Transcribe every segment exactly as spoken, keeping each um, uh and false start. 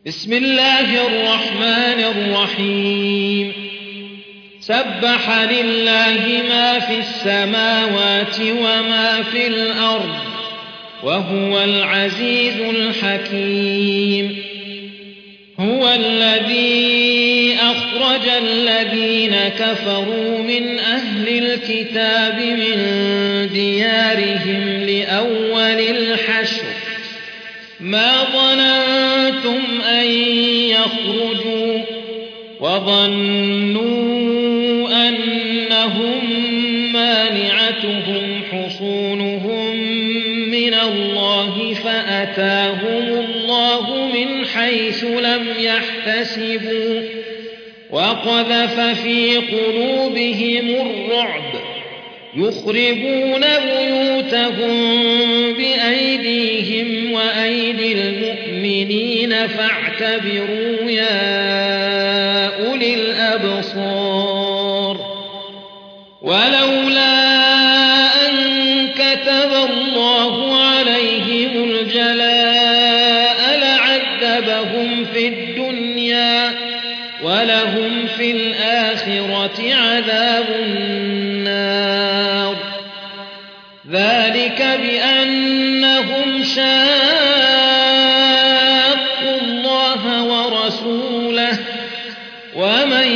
بسم الله الرحمن الرحيم سبح لله ما في السماوات وما في الأرض وهو العزيز الحكيم هو الذي أخرج الذين كفروا من أهل الكتاب من ديارهم لأول الحشر ما ظننتم أن يخرجوا وظنوا أنهم مانعتهم حصونهم من الله فأتاهم الله من حيث لم يحتسبوا وقذف في قلوبهم الرعب يخربون بيوتهم بأيديهم وأيدي المؤمنين فاعتبروا يا أولي الأبصار ولولا أن كتب الله عليهم الجلاء لعذبهم في الدنيا ولهم في الآخرة عذاب النار ذلك بأنهم شاقوا الله ورسوله ومن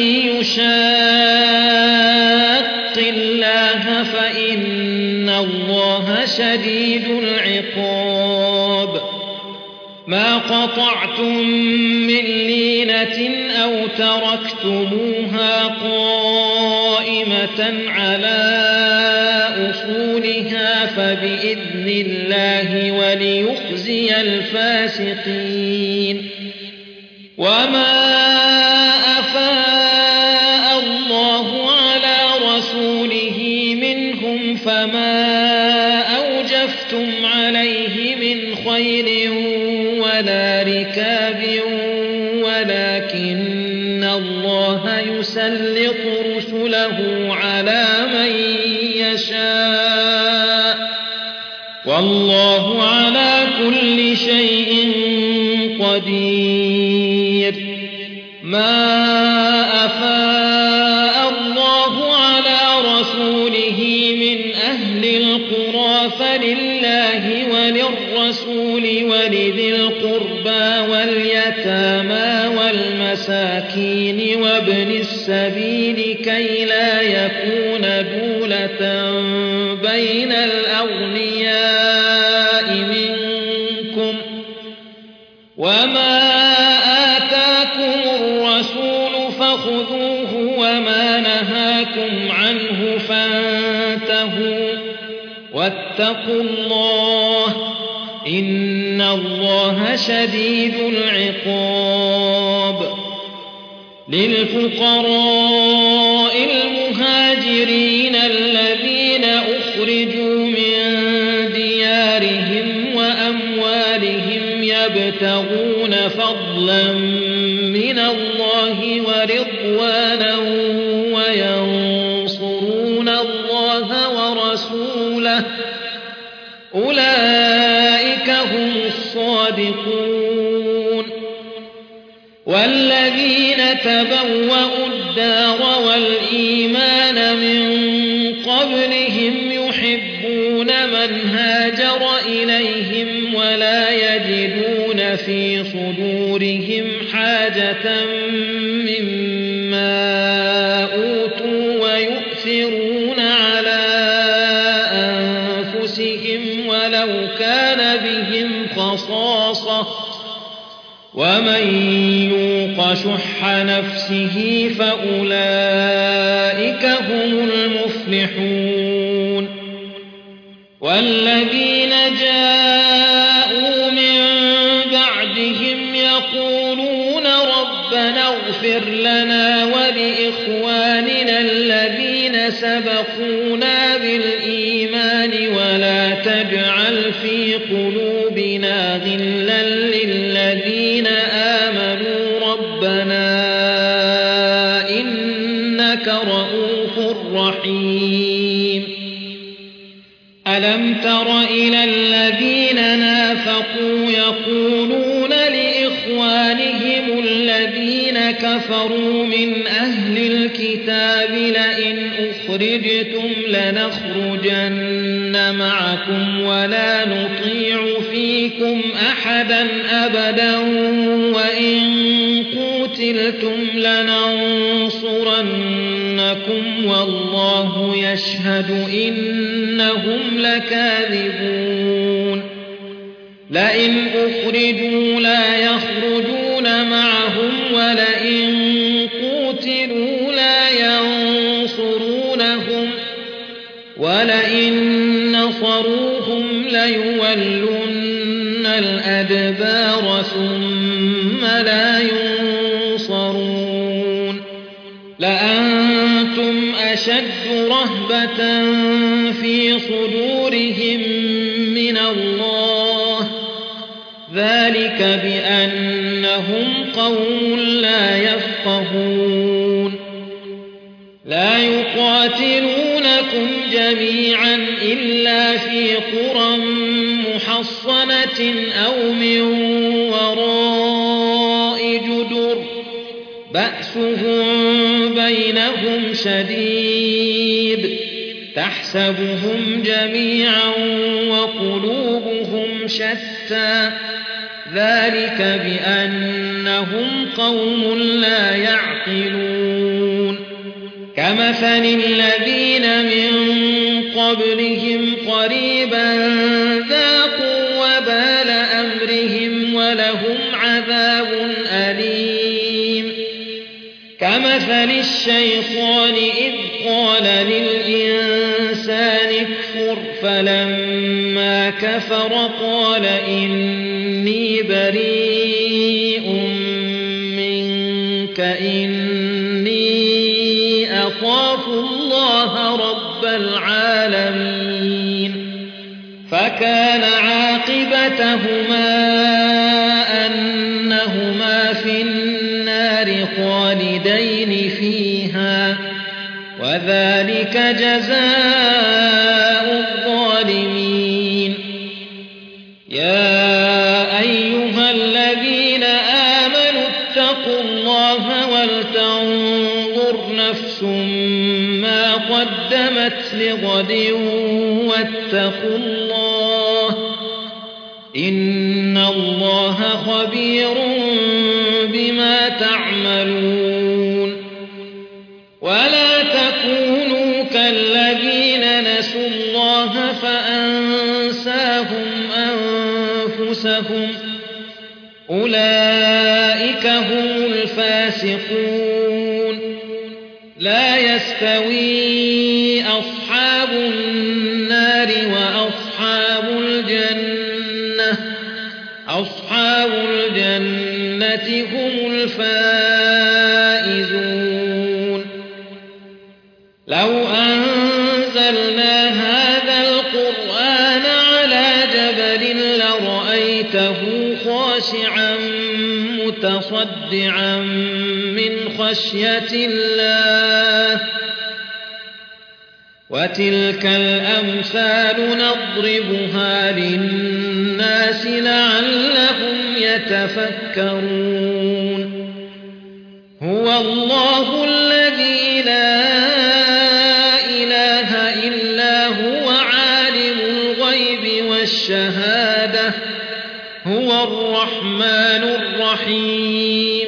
يشاق الله فإن الله شديد العقاب ما قطعتم من لينة أو تركتموها قائمة على أصولها فبإذن الله وليخزي الفاسقين وما أفاء الله على رسوله منهم فما أوجفتم عليه من خير ولا ركاب ولكن الله يسلط رسله على من يشاء والله على كل شيء قدير ما أفاء الله على رسوله من أهل القرى فلله وللرسول ولذي القربى واليتامى والمساكين وابن السبيل كي لا يكون دولة بين الأغنياء منكم وما آتاكم الرسول فخذوه وما نهاكم عنه فانتهوا واتقوا الله إن الله شديد العقاب للفقراء المهاجرين الذين أخرجوا من ديارهم وأموالهم يبتغون فضلا من الله ورضوانا وينصرون الله ورسوله أولئك هم الصادقون والذين تبوأوا الدار والإيمان من قبلهم يحبون من هاجر إليهم ولا يجدون في صدورهم حاجة مما أوتوا ويؤثرون على أنفسهم ولو كان بهم خصاصة ومن يوق شح نفسه فأولئك هم المفلحون والذين جاءوا من بعدهم يقولون ربنا اغفر لنا ولإخواننا الذين سبقونا بالإيمان ولا تجعل في قلوبنا غلا للذين آمنوا ربنا إنك رؤوف رحيم ألم تر إلى الذين نافقوا يقولون لإخوانهم إخوانهم الذين كفروا من أهل الكتاب لئن أخرجتم لنخرجن معكم ولا نطيع فيكم أحدا أبدا وإن قتلتم لننصرنكم والله يشهد إنهم لكاذبون لئن أخرجوا لا يخرجون معهم ولئن قتلوا لا ينصرونهم ولئن نصروهم ليولن الأدبار ثم لا ينصرون لأنتم أشد رهبة في صدورهم من الله ذلك بأنهم قوم لا يفقهون لا يقاتلونكم جميعا إلا في قرى محصنة أو من وراء جدر بأسهم بينهم شديد تحسبهم جميعا وقلوبهم شتى ذلك بأنهم قوم لا يعقلون كمثل الذين من قبلهم قريبا ذاقوا وبال أمرهم ولهم عذاب أليم كمثل الشيطان إذ قال للإنسان اكفر فلما كفر قال إني بريء منك إني أخاف الله رب العالمين فكان عاقبتهما أنهما في النار خالدين فيها وذلك جزاء الظالمين يا أيها الذين آمنوا اتقوا الله ولتنظر نفس ما قدمت لغد واتقوا الله إن الله خبير بما تعملون ولا تكونوا كالذين نسوا الله فأنساهم أنفسهم أولئك هم الفاسقون لا يستوي أصحاب النار وأصحاب الجنة أصحاب الجنة هم الفائزون لو أنزلنا هذا القرآن على جبل لرأيته خاشعا متصدعا من خشية الله وتلك الأمثال نضربها للناس لعلهم يتفكرون هو الله الذي لا إله إلا هو عالم الغيب والشهادة هو الرحمن الرحيم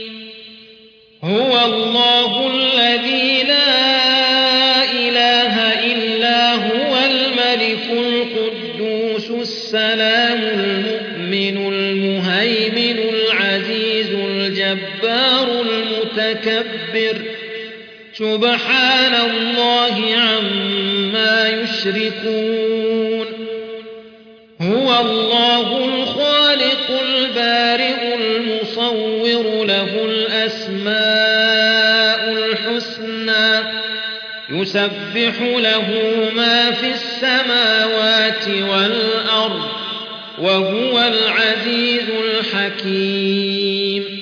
هو الله الذي لا إله إلا هو الملك القدوس السلام المؤمن المهيمن العزيز الجبار المتكبر سبحان الله عما يشركون هو الله الخالق البارئ المصور له الأسماء الحسنى يسبح له ما في السماوات والأرض وهو العزيز الحكيم